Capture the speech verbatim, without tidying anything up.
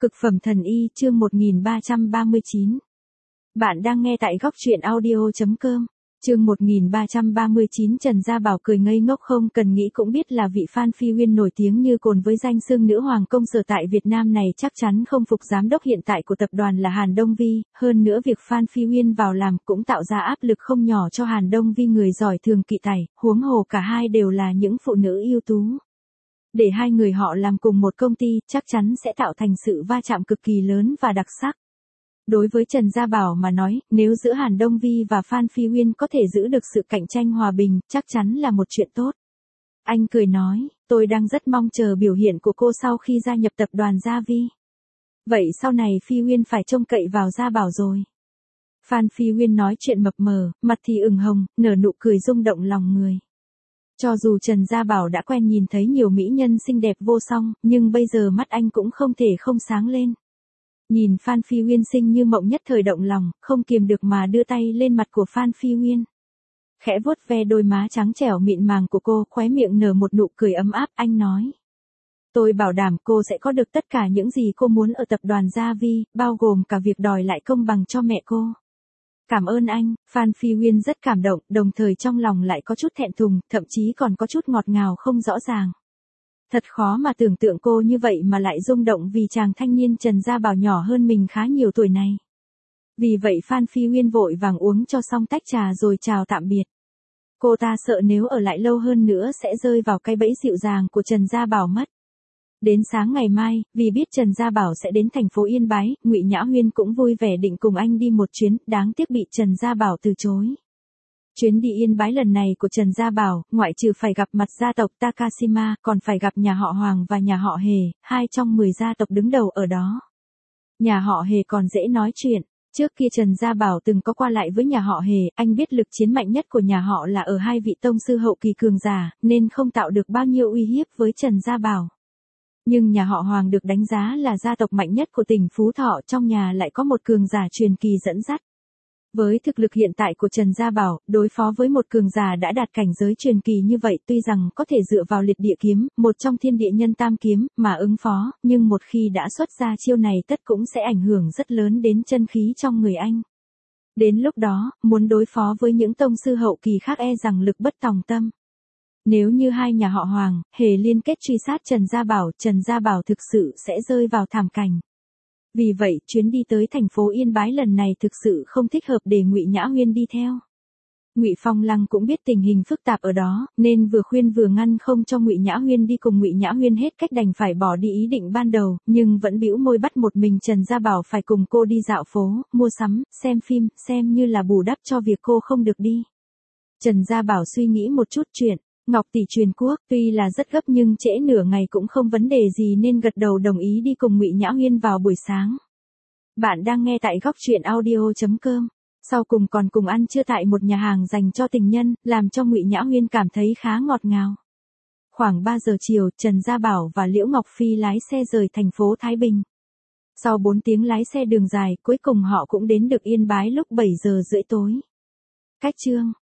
Cực phẩm thần y chương một nghìn ba trăm ba mươi chín. Bạn đang nghe tại góc truyện audio chấm com. Chương một nghìn ba trăm ba mươi chín. Trần Gia Bảo cười ngây ngốc, không cần nghĩ cũng biết là vị Phan Phi Uyên nổi tiếng như cồn với danh xưng nữ hoàng công sở tại Việt Nam này chắc chắn không phục giám đốc hiện tại của tập đoàn là Hàn Đông Vi, hơn nữa việc Phan Phi Uyên vào làm cũng tạo ra áp lực không nhỏ cho Hàn Đông Vi người giỏi thường kỵ tài, huống hồ cả hai đều là những phụ nữ ưu tú. Để hai người họ làm cùng một công ty, chắc chắn sẽ tạo thành sự va chạm cực kỳ lớn và đặc sắc. Đối với Trần Gia Bảo mà nói, nếu giữa Hàn Đông Vi và Phan Phi Uyên có thể giữ được sự cạnh tranh hòa bình, chắc chắn là một chuyện tốt. Anh cười nói, tôi đang rất mong chờ biểu hiện của cô sau khi gia nhập tập đoàn Gia Vi. Vậy sau này Phi Uyên phải trông cậy vào Gia Bảo rồi. Phan Phi Uyên nói chuyện mập mờ, mặt thì ửng hồng, nở nụ cười rung động lòng người. Cho dù Trần Gia Bảo đã quen nhìn thấy nhiều mỹ nhân xinh đẹp vô song, nhưng bây giờ mắt anh cũng không thể không sáng lên. Nhìn Phan Phi Uyên xinh như mộng nhất thời động lòng, không kiềm được mà đưa tay lên mặt của Phan Phi Uyên. Khẽ vuốt ve đôi má trắng trẻo mịn màng của cô, khóe miệng nở một nụ cười ấm áp, anh nói. Tôi bảo đảm cô sẽ có được tất cả những gì cô muốn ở tập đoàn Gia Vi, bao gồm cả việc đòi lại công bằng cho mẹ cô. Cảm ơn anh, Phan Phi Uyên rất cảm động, đồng thời trong lòng lại có chút thẹn thùng, thậm chí còn có chút ngọt ngào không rõ ràng. Thật khó mà tưởng tượng cô như vậy mà lại rung động vì chàng thanh niên Trần Gia Bảo nhỏ hơn mình khá nhiều tuổi này. Vì vậy Phan Phi Uyên vội vàng uống cho xong tách trà rồi chào tạm biệt. Cô ta sợ nếu ở lại lâu hơn nữa sẽ rơi vào cái bẫy dịu dàng của Trần Gia Bảo mất. Đến sáng ngày mai, vì biết Trần Gia Bảo sẽ đến thành phố Yên Bái, Ngụy Nhã Huyên cũng vui vẻ định cùng anh đi một chuyến, đáng tiếc bị Trần Gia Bảo từ chối. Chuyến đi Yên Bái lần này của Trần Gia Bảo, ngoại trừ phải gặp mặt gia tộc Takashima, còn phải gặp nhà họ Hoàng và nhà họ Hề, hai trong mười gia tộc đứng đầu ở đó. Nhà họ Hề còn dễ nói chuyện. Trước kia Trần Gia Bảo từng có qua lại với nhà họ Hề, anh biết lực chiến mạnh nhất của nhà họ là ở hai vị tông sư hậu kỳ cường giả, nên không tạo được bao nhiêu uy hiếp với Trần Gia Bảo. Nhưng nhà họ Hoàng được đánh giá là gia tộc mạnh nhất của tỉnh Phú Thọ, trong nhà lại có một cường giả truyền kỳ dẫn dắt. Với thực lực hiện tại của Trần Gia Bảo, đối phó với một cường giả đã đạt cảnh giới truyền kỳ như vậy tuy rằng có thể dựa vào liệt địa kiếm, một trong thiên địa nhân tam kiếm, mà ứng phó, nhưng một khi đã xuất ra chiêu này tất cũng sẽ ảnh hưởng rất lớn đến chân khí trong người anh. Đến lúc đó, muốn đối phó với những tông sư hậu kỳ khác e rằng lực bất tòng tâm. Nếu như hai nhà họ Hoàng, Hề liên kết truy sát Trần Gia Bảo, Trần Gia Bảo thực sự sẽ rơi vào thảm cảnh. Vì vậy, chuyến đi tới thành phố Yên Bái lần này thực sự không thích hợp để Ngụy Nhã Huyên đi theo. Ngụy Phong Lăng cũng biết tình hình phức tạp ở đó, nên vừa khuyên vừa ngăn không cho Ngụy Nhã Huyên đi cùng. Ngụy Nhã Huyên hết cách đành phải bỏ đi ý định ban đầu, nhưng vẫn bĩu môi bắt một mình Trần Gia Bảo phải cùng cô đi dạo phố, mua sắm, xem phim, xem như là bù đắp cho việc cô không được đi. Trần Gia Bảo suy nghĩ một chút chuyện. Ngọc tỷ truyền quốc, tuy là rất gấp nhưng trễ nửa ngày cũng không vấn đề gì nên gật đầu đồng ý đi cùng Ngụy Nhã Huyên vào buổi sáng. Bạn đang nghe tại góc truyện audio chấm com. Sau cùng còn cùng ăn trưa tại một nhà hàng dành cho tình nhân, làm cho Ngụy Nhã Huyên cảm thấy khá ngọt ngào. Khoảng ba giờ chiều, Trần Gia Bảo và Liễu Ngọc Phi lái xe rời thành phố Thái Bình. Sau bốn tiếng lái xe đường dài, cuối cùng họ cũng đến được Yên Bái lúc bảy giờ rưỡi tối. Cách chương